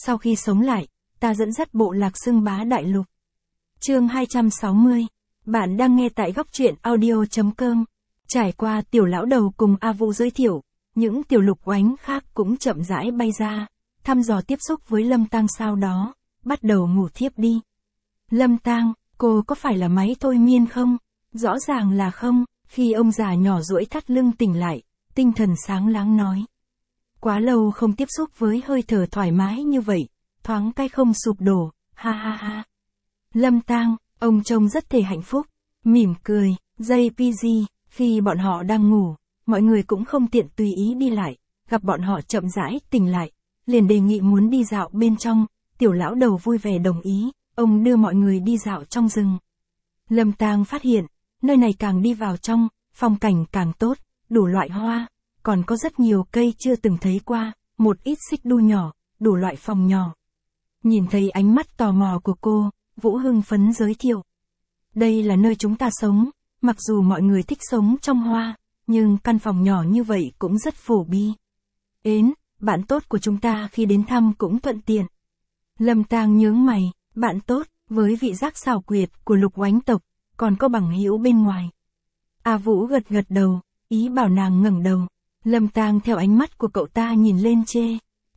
Sau khi sống lại, ta dẫn dắt bộ lạc xưng bá đại lục. Chương 260. Bạn đang nghe tại góc truyện audio.com. Trải qua tiểu lão đầu cùng A Vũ giới thiệu, những tiểu lục oánh khác cũng chậm rãi bay ra, thăm dò tiếp xúc với Lâm Tang, sau đó bắt đầu ngủ thiếp đi. Lâm Tang, cô có phải là máy thôi miên không? Rõ ràng là không. Khi ông già nhỏ duỗi thắt lưng tỉnh lại, tinh thần sáng láng nói. Quá lâu không tiếp xúc với hơi thở thoải mái như vậy, thoáng cái không sụp đổ, ha ha ha. Lâm Tang, ông trông rất thể hạnh phúc, mỉm cười. JPG, khi bọn họ đang ngủ, mọi người cũng không tiện tùy ý đi lại, gặp bọn họ chậm rãi tỉnh lại, liền đề nghị muốn đi dạo bên trong, tiểu lão đầu vui vẻ đồng ý, ông đưa mọi người đi dạo trong rừng. Lâm Tang phát hiện, nơi này càng đi vào trong, phong cảnh càng tốt, đủ loại hoa, còn có rất nhiều cây chưa từng thấy qua, một ít xích đu nhỏ, đủ loại phòng nhỏ. Nhìn thấy ánh mắt tò mò của cô, Vũ hưng phấn giới thiệu. Đây là nơi chúng ta sống, mặc dù mọi người thích sống trong hoa, nhưng căn phòng nhỏ như vậy cũng rất phổ bi. Ến, bạn tốt của chúng ta khi đến thăm cũng thuận tiện. Lâm Tang nhướng mày, bạn tốt, với vị giác xảo quyệt của lục oánh tộc, còn có bằng hữu bên ngoài. A Vũ gật gật đầu, ý bảo nàng ngẩng đầu. Lâm Tang theo ánh mắt của cậu ta nhìn lên chê.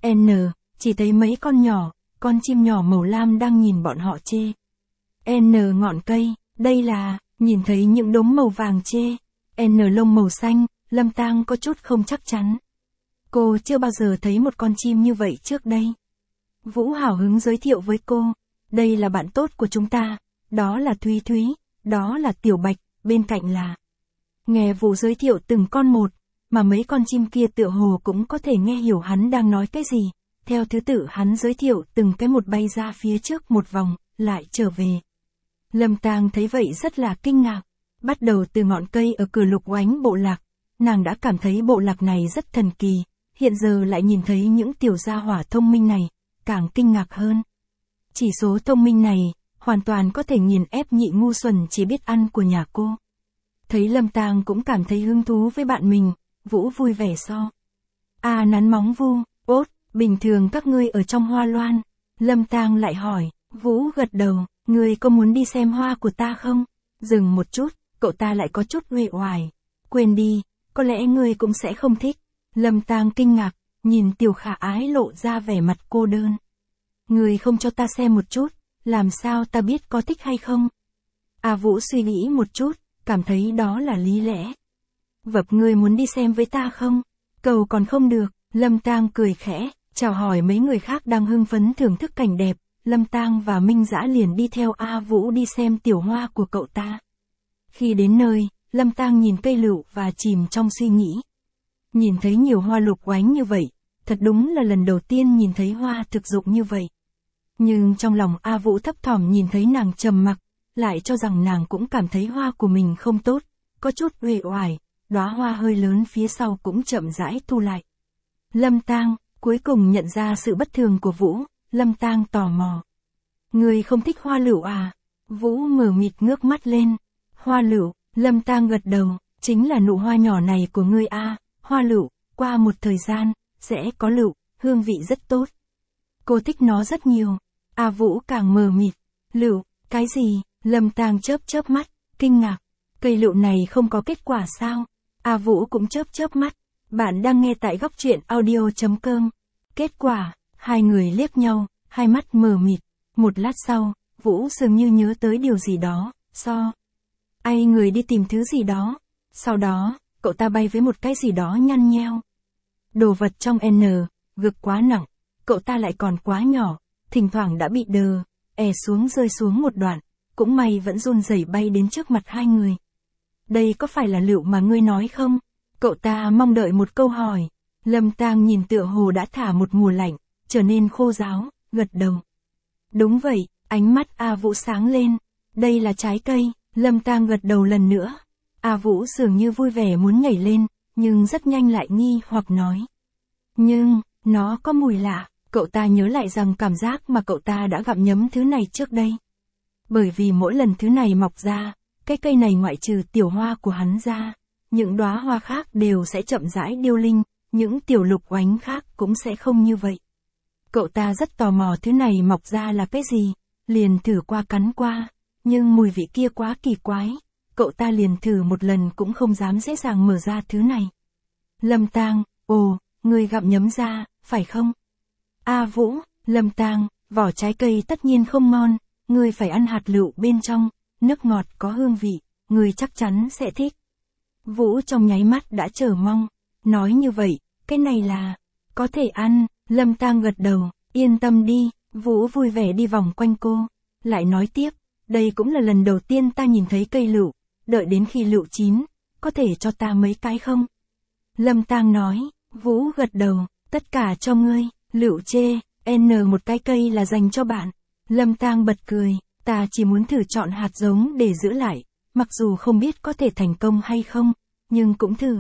Chỉ thấy mấy con chim nhỏ màu lam đang nhìn bọn họ chê. Ngọn cây, đây là, nhìn thấy những đốm màu vàng chê. Lông màu xanh, Lâm Tang có chút không chắc chắn. Cô chưa bao giờ thấy một con chim như vậy trước đây. Vũ hào hứng giới thiệu với cô, đây là bạn tốt của chúng ta, đó là Thúy Thúy, đó là Tiểu Bạch, bên cạnh là. Nghe Vũ giới thiệu từng con một, mà mấy con chim kia tựa hồ cũng có thể nghe hiểu hắn đang nói cái gì. Theo thứ tự hắn giới thiệu từng cái một bay ra phía trước một vòng, lại trở về. Lâm Tang thấy vậy rất là kinh ngạc. Bắt đầu từ ngọn cây ở cửa lục oánh bộ lạc, nàng đã cảm thấy bộ lạc này rất thần kỳ, hiện giờ lại nhìn thấy những tiểu gia hỏa thông minh này, càng kinh ngạc hơn. Chỉ số thông minh này, hoàn toàn có thể nghiền ép nhị ngu xuẩn chỉ biết ăn của nhà cô. Thấy Lâm Tang cũng cảm thấy hứng thú với bạn mình, Vũ vui vẻ so. Nắn móng vu, bình thường các ngươi ở trong hoa loan. Lâm Tang lại hỏi, Vũ gật đầu, ngươi có muốn đi xem hoa của ta không? Dừng một chút, cậu ta lại có chút uể oải. Quên đi, có lẽ ngươi cũng sẽ không thích. Lâm Tang kinh ngạc, nhìn Tiểu Khả Ái lộ ra vẻ mặt cô đơn. Ngươi không cho ta xem một chút, làm sao ta biết có thích hay không? Vũ suy nghĩ một chút, cảm thấy đó là lý lẽ. Vập, ngươi muốn đi xem với ta không? Cầu còn không được. Lâm Tang cười khẽ, chào hỏi mấy người khác đang hưng phấn thưởng thức cảnh đẹp. Lâm Tang và Minh Dã liền đi theo A Vũ đi xem tiểu hoa của cậu ta. Khi đến nơi, Lâm Tang nhìn cây lựu và chìm trong suy nghĩ. Nhìn thấy nhiều hoa lục oánh như vậy, thật đúng là lần đầu tiên nhìn thấy hoa thực dụng như vậy. Nhưng trong lòng A Vũ thấp thỏm nhìn thấy nàng trầm mặc, lại cho rằng nàng cũng cảm thấy hoa của mình không tốt, có chút uể oải, đóa hoa hơi lớn phía sau cũng chậm rãi thu lại. Lâm Tang cuối cùng nhận ra sự bất thường của Vũ. Lâm Tang tò mò. Ngươi không thích hoa lựu à? Vũ mờ mịt ngước mắt lên. Hoa lựu, Lâm Tang gật đầu, chính là nụ hoa nhỏ này của ngươi à? Hoa lựu, qua một thời gian, sẽ có lựu, hương vị rất tốt. Cô thích nó rất nhiều. Vũ càng mờ mịt. Lựu, cái gì? Lâm Tang chớp mắt, kinh ngạc. Cây lựu này không có kết quả sao? Vũ cũng chớp mắt. Bạn đang nghe tại góc truyện audio.com. Kết quả, hai người liếc nhau, hai mắt mờ mịt. Một lát sau, Vũ dường như nhớ tới điều gì đó, người đi tìm thứ gì đó. Sau đó, cậu ta bay với một cái gì đó nhăn nheo. Đồ vật trong gực quá nặng, cậu ta lại còn quá nhỏ, thỉnh thoảng đã bị rơi xuống một đoạn, cũng may vẫn run rẩy bay đến trước mặt hai người. Đây có phải là lựu mà ngươi nói không? Cậu ta mong đợi một câu hỏi. Lâm Tang nhìn tựa hồ đã thả một mùa lạnh, trở nên khô ráo, gật đầu. Đúng vậy, ánh mắt A Vũ sáng lên. Đây là trái cây. Lâm Tang gật đầu lần nữa. A Vũ dường như vui vẻ muốn nhảy lên, nhưng rất nhanh lại nghi hoặc nói. Nhưng, nó có mùi lạ. Cậu ta nhớ lại rằng cảm giác mà cậu ta đã gặm nhấm thứ này trước đây. Bởi vì mỗi lần thứ này mọc ra, cái cây này ngoại trừ tiểu hoa của hắn ra, những đóa hoa khác đều sẽ chậm rãi điêu linh, những tiểu lục oánh khác cũng sẽ không như vậy. Cậu ta rất tò mò thứ này mọc ra là cái gì, liền thử qua cắn qua, nhưng mùi vị kia quá kỳ quái, cậu ta liền thử một lần cũng không dám dễ dàng mở ra thứ này. Lâm Tang, ồ, ngươi gặm nhấm ra, phải không? A Vũ, Lâm Tang, vỏ trái cây tất nhiên không ngon, ngươi phải ăn hạt lựu bên trong, nước ngọt có hương vị, ngươi chắc chắn sẽ thích. Vũ trong nháy mắt đã chờ mong, nói như vậy, cái này là, có thể ăn, Lâm Tang gật đầu, yên tâm đi, Vũ vui vẻ đi vòng quanh cô, lại nói tiếp, đây cũng là lần đầu tiên ta nhìn thấy cây lựu, đợi đến khi lựu chín, có thể cho ta mấy cái không? Lâm Tang nói, Vũ gật đầu, tất cả cho ngươi, lựu chê, một cái cây là dành cho bạn. Lâm Tang bật cười, ta chỉ muốn thử chọn hạt giống để giữ lại, mặc dù không biết có thể thành công hay không, nhưng cũng thử.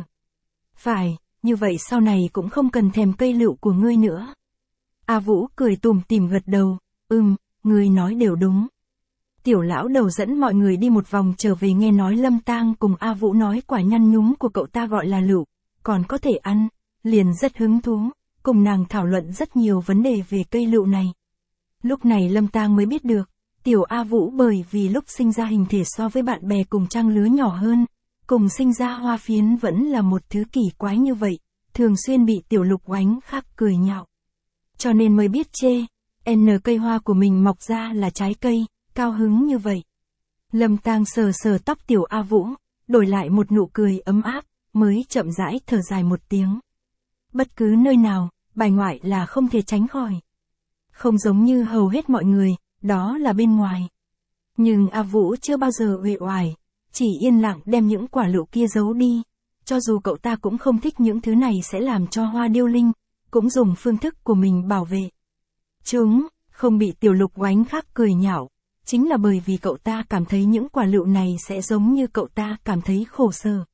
Phải, như vậy sau này cũng không cần thèm cây lựu của ngươi nữa. A Vũ cười tủm tỉm gật đầu, ngươi nói đều đúng. Tiểu lão đầu dẫn mọi người đi một vòng trở về nghe nói Lâm Tang cùng A Vũ nói quả nhăn nhúm của cậu ta gọi là lựu, còn có thể ăn, liền rất hứng thú, cùng nàng thảo luận rất nhiều vấn đề về cây lựu này. Lúc này Lâm Tang mới biết được, tiểu A Vũ bởi vì lúc sinh ra hình thể so với bạn bè cùng trang lứa nhỏ hơn, cùng sinh ra hoa phiến vẫn là một thứ kỳ quái như vậy, thường xuyên bị tiểu Lục Oánh khác cười nhạo. Cho nên mới biết chê, cây hoa của mình mọc ra là trái cây, cao hứng như vậy. Lâm Tang sờ sờ tóc tiểu A Vũ, đổi lại một nụ cười ấm áp, mới chậm rãi thở dài một tiếng. Bất cứ nơi nào, bài ngoại là không thể tránh khỏi. Không giống như hầu hết mọi người, đó là bên ngoài. Nhưng A Vũ chưa bao giờ uể oải, chỉ yên lặng đem những quả lựu kia giấu đi. Cho dù cậu ta cũng không thích những thứ này sẽ làm cho hoa điêu linh, cũng dùng phương thức của mình bảo vệ. Chúng, không bị tiểu Lục Oánh khác cười nhạo, chính là bởi vì cậu ta cảm thấy những quả lựu này sẽ giống như cậu ta cảm thấy khổ sở.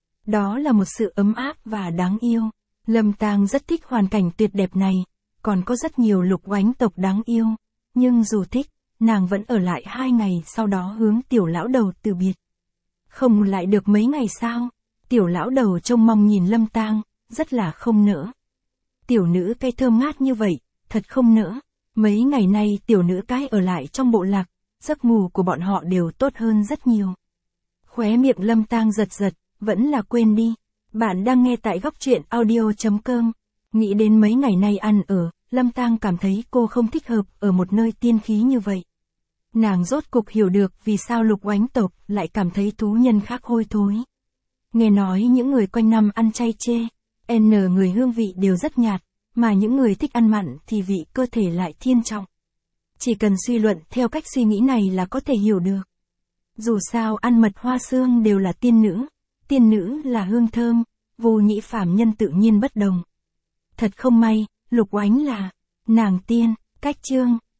Đó là một sự ấm áp và đáng yêu. Lâm Tang rất thích hoàn cảnh tuyệt đẹp này, còn có rất nhiều Lục Oánh tộc đáng yêu, nhưng dù thích, nàng vẫn ở lại 2 ngày sau đó hướng tiểu lão đầu từ biệt. Không lại được mấy ngày sao? Tiểu lão đầu trông mong nhìn Lâm Tang, rất là không nỡ. Tiểu nữ cái thơm ngát như vậy, thật không nỡ. Mấy ngày nay tiểu nữ cái ở lại trong bộ lạc, giấc ngủ của bọn họ đều tốt hơn rất nhiều. Khóe miệng Lâm Tang giật giật, vẫn là quên đi. Bạn đang nghe tại góc truyện audio.com. Nghĩ đến mấy ngày nay ăn ở, Lâm Tang cảm thấy cô không thích hợp ở một nơi tiên khí như vậy. Nàng rốt cục hiểu được vì sao Lục Oánh tộc lại cảm thấy thú nhân khác hôi thối. Nghe nói những người quanh năm ăn chay chê, người hương vị đều rất nhạt, mà những người thích ăn mặn thì vị cơ thể lại thiên trọng. Chỉ cần suy luận theo cách suy nghĩ này là có thể hiểu được. Dù sao ăn mật hoa xương đều là tiên nữ là hương thơm, vô nhị phàm nhân tự nhiên bất đồng. Thật không may, Lục Oánh là nàng tiên, cách chương